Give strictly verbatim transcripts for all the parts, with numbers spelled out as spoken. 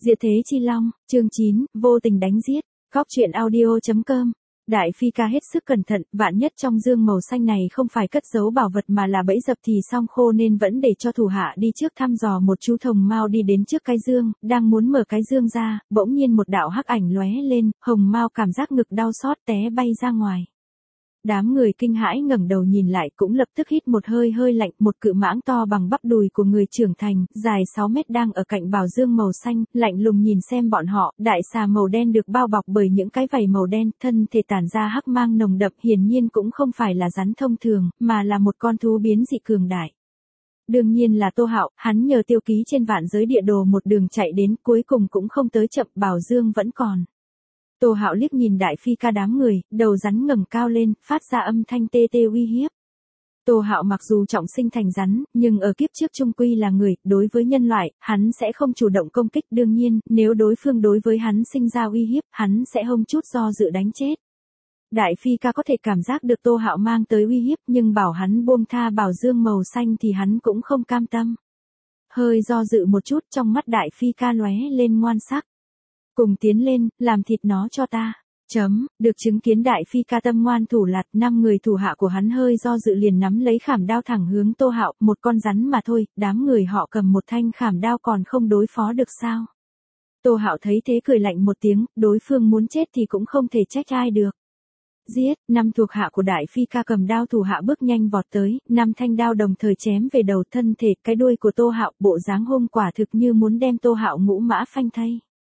Diệt thế chi long, chương chín, vô tình đánh giết, góc truyện audio.com. Đại phi ca hết sức cẩn thận, vạn nhất trong dương màu xanh này không phải cất giấu bảo vật mà là bẫy dập thì xong khô, nên vẫn để cho thủ hạ đi trước thăm dò. Một chú Hồng Mao đi đến trước cái dương, đang muốn mở cái dương ra, bỗng nhiên một đạo hắc ảnh lóe lên, Hồng Mao cảm giác ngực đau xót té bay ra ngoài. Đám người kinh hãi ngẩng đầu nhìn lại cũng lập tức hít một hơi hơi lạnh. Một cự mãng to bằng bắp đùi của người trưởng thành, dài sáu mét đang ở cạnh bảo dương màu xanh, lạnh lùng nhìn xem bọn họ. Đại xà màu đen được bao bọc bởi những cái vảy màu đen, thân thể tản ra hắc mang nồng đậm, hiển nhiên cũng không phải là rắn thông thường, mà là một con thú biến dị cường đại. Đương nhiên là Tô Hạo, hắn nhờ tiêu ký trên vạn giới địa đồ một đường chạy đến, cuối cùng cũng không tới chậm, bảo dương vẫn còn. Tô Hạo liếc nhìn đại phi ca đám người, đầu rắn ngẩng cao lên, phát ra âm thanh tê tê uy hiếp. Tô Hạo mặc dù trọng sinh thành rắn, nhưng ở kiếp trước chung quy là người, đối với nhân loại, hắn sẽ không chủ động công kích. Đương nhiên, nếu đối phương đối với hắn sinh ra uy hiếp, hắn sẽ không chút do dự đánh chết. Đại phi ca có thể cảm giác được Tô Hạo mang tới uy hiếp, nhưng bảo hắn buông tha bảo dương màu xanh thì hắn cũng không cam tâm. Hơi do dự một chút, trong mắt đại phi ca lóe lên ngoan sắc. Cùng tiến lên, làm thịt nó cho ta. Chấm, được chứng kiến đại phi ca tâm ngoan thủ lạt, năm người thủ hạ của hắn hơi do dự liền nắm lấy khảm đao thẳng hướng Tô Hạo. Một con rắn mà thôi, đám người họ cầm một thanh khảm đao còn không đối phó được sao? Tô Hạo thấy thế cười lạnh một tiếng, đối phương muốn chết thì cũng không thể trách ai được. Giết, năm thuộc hạ của đại phi ca cầm đao thủ hạ bước nhanh vọt tới, năm thanh đao đồng thời chém về đầu, thân thể, cái đuôi của Tô Hạo, bộ dáng hung quả thực như muốn đem Tô Hạo ngũ mã phanh thây.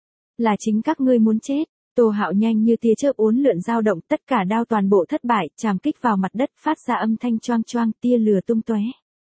Là chính các ngươi muốn chết. Tô Hạo nhanh như tia chớp uốn lượn dao động, tất cả đao toàn bộ thất bại, chạm kích vào mặt đất, phát ra âm thanh choang choang, tia lửa tung tóe.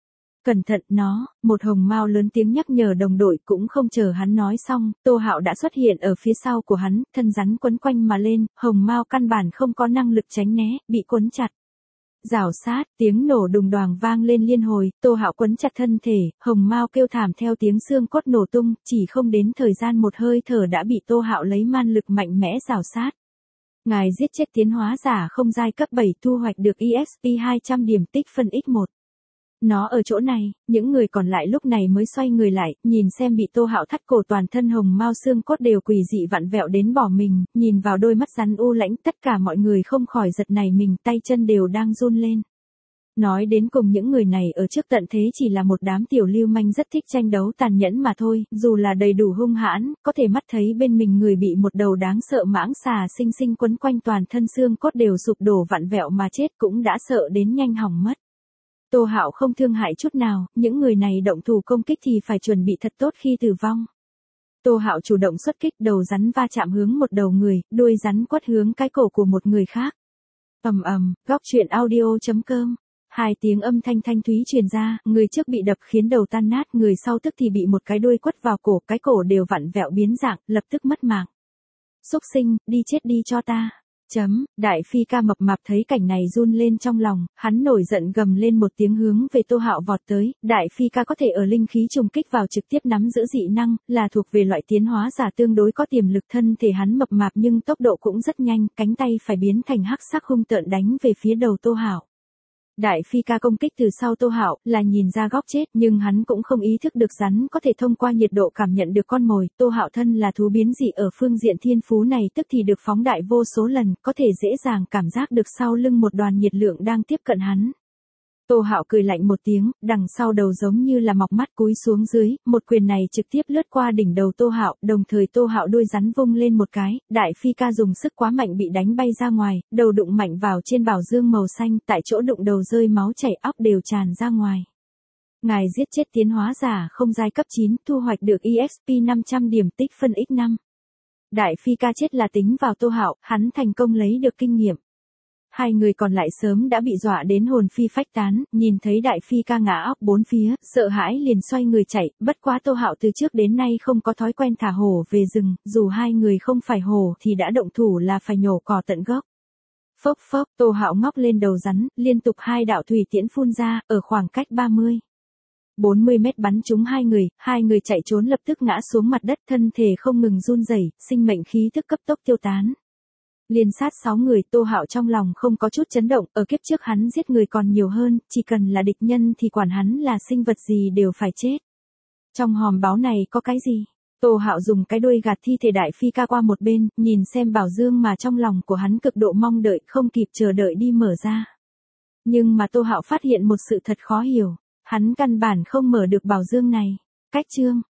Cẩn thận nó, một Hồng Mao lớn tiếng nhắc nhở đồng đội. Cũng không chờ hắn nói xong, Tô Hạo đã xuất hiện ở phía sau của hắn, thân rắn quấn quanh mà lên, Hồng Mao căn bản không có năng lực tránh né, bị quấn chặt. Rào sát, tiếng nổ đùng đoàng vang lên liên hồi, Tô Hạo quấn chặt thân thể, Hồng Mao kêu thảm theo tiếng xương cốt nổ tung, chỉ không đến thời gian một hơi thở đã bị Tô Hạo lấy man lực mạnh mẽ rào sát. Ngài giết chết tiến hóa giả không giai cấp bảy, thu hoạch được e ích pê hai trăm điểm, tích phân nhân một. Nó ở chỗ này. Những người còn lại lúc này mới xoay người lại, nhìn xem bị Tô Hạo thắt cổ, toàn thân Hồng Mao xương cốt đều quỷ dị vặn vẹo đến bỏ mình, nhìn vào đôi mắt rắn u lãnh, tất cả mọi người không khỏi giật nảy mình, tay chân đều đang run lên. Nói đến cùng những người này ở trước tận thế chỉ là một đám tiểu lưu manh rất thích tranh đấu tàn nhẫn mà thôi, dù là đầy đủ hung hãn, có thể mắt thấy bên mình người bị một đầu đáng sợ mãng xà sinh sinh quấn quanh, toàn thân xương cốt đều sụp đổ vặn vẹo mà chết, cũng đã sợ đến nhanh hỏng mất. Tô Hạo không thương hại chút nào, những người này động thủ công kích thì phải chuẩn bị thật tốt khi tử vong. Tô Hạo chủ động xuất kích, đầu rắn va chạm hướng một đầu người, đuôi rắn quất hướng cái cổ của một người khác. Ầm ầm, góc truyện audio.com. Hai tiếng âm thanh thanh thúy truyền ra, người trước bị đập khiến đầu tan nát, người sau tức thì bị một cái đuôi quất vào cổ, cái cổ đều vặn vẹo biến dạng, lập tức mất mạng. Xúc sinh, đi chết đi cho ta. Chấm, đại phi ca mập mạp thấy cảnh này run lên trong lòng, hắn nổi giận gầm lên một tiếng hướng về Tô Hạo vọt tới. Đại phi ca có thể ở linh khí trùng kích vào trực tiếp nắm giữ dị năng, là thuộc về loại tiến hóa giả tương đối có tiềm lực. Thân thể hắn mập mạp nhưng tốc độ cũng rất nhanh, cánh tay phải biến thành hắc sắc hung tợn đánh về phía đầu Tô Hạo. Đại phi ca công kích từ sau Tô Hạo, là nhìn ra góc chết, nhưng hắn cũng không ý thức được rắn có thể thông qua nhiệt độ cảm nhận được con mồi. Tô Hạo thân là thú biến dị ở phương diện thiên phú này tức thì được phóng đại vô số lần, có thể dễ dàng cảm giác được sau lưng một đoàn nhiệt lượng đang tiếp cận hắn. Tô Hạo cười lạnh một tiếng, đằng sau đầu giống như là mọc mắt cúi xuống dưới, một quyền này trực tiếp lướt qua đỉnh đầu Tô Hạo, đồng thời Tô Hạo đuôi rắn vung lên một cái, đại phi ca dùng sức quá mạnh bị đánh bay ra ngoài, đầu đụng mạnh vào trên bảo dương màu xanh, tại chỗ đụng đầu rơi máu chảy, óc đều tràn ra ngoài. Ngài giết chết tiến hóa giả không giai cấp chín, thu hoạch được e ích pê năm trăm điểm, tích phân nhân năm. Đại phi ca chết là tính vào Tô Hạo, hắn thành công lấy được kinh nghiệm. Hai người còn lại sớm đã bị dọa đến hồn phi phách tán, nhìn thấy đại phi ca ngã óc bốn phía, sợ hãi liền xoay người chạy, bất quá Tô Hạo từ trước đến nay không có thói quen thả hổ về rừng, dù hai người không phải hổ thì đã động thủ là phải nhổ cỏ tận gốc. Phốc phốc, Tô Hạo ngóc lên đầu rắn, liên tục hai đạo thủy tiễn phun ra, ở khoảng cách ba mươi, bốn mươi mét bắn trúng hai người, hai người chạy trốn lập tức ngã xuống mặt đất, thân thể không ngừng run rẩy, sinh mệnh khí tức cấp tốc tiêu tán. Liên sát sáu người, Tô Hạo trong lòng không có chút chấn động, ở kiếp trước hắn giết người còn nhiều hơn, chỉ cần là địch nhân thì quản hắn là sinh vật gì đều phải chết. Trong hòm báo này có cái gì? Tô Hạo dùng cái đuôi gạt thi thể Đại Phi ca qua một bên, nhìn xem Bảo Dương mà trong lòng của hắn cực độ mong đợi, không kịp chờ đợi đi mở ra. Nhưng mà Tô Hạo phát hiện một sự thật khó hiểu, hắn căn bản không mở được Bảo Dương này. Cách chương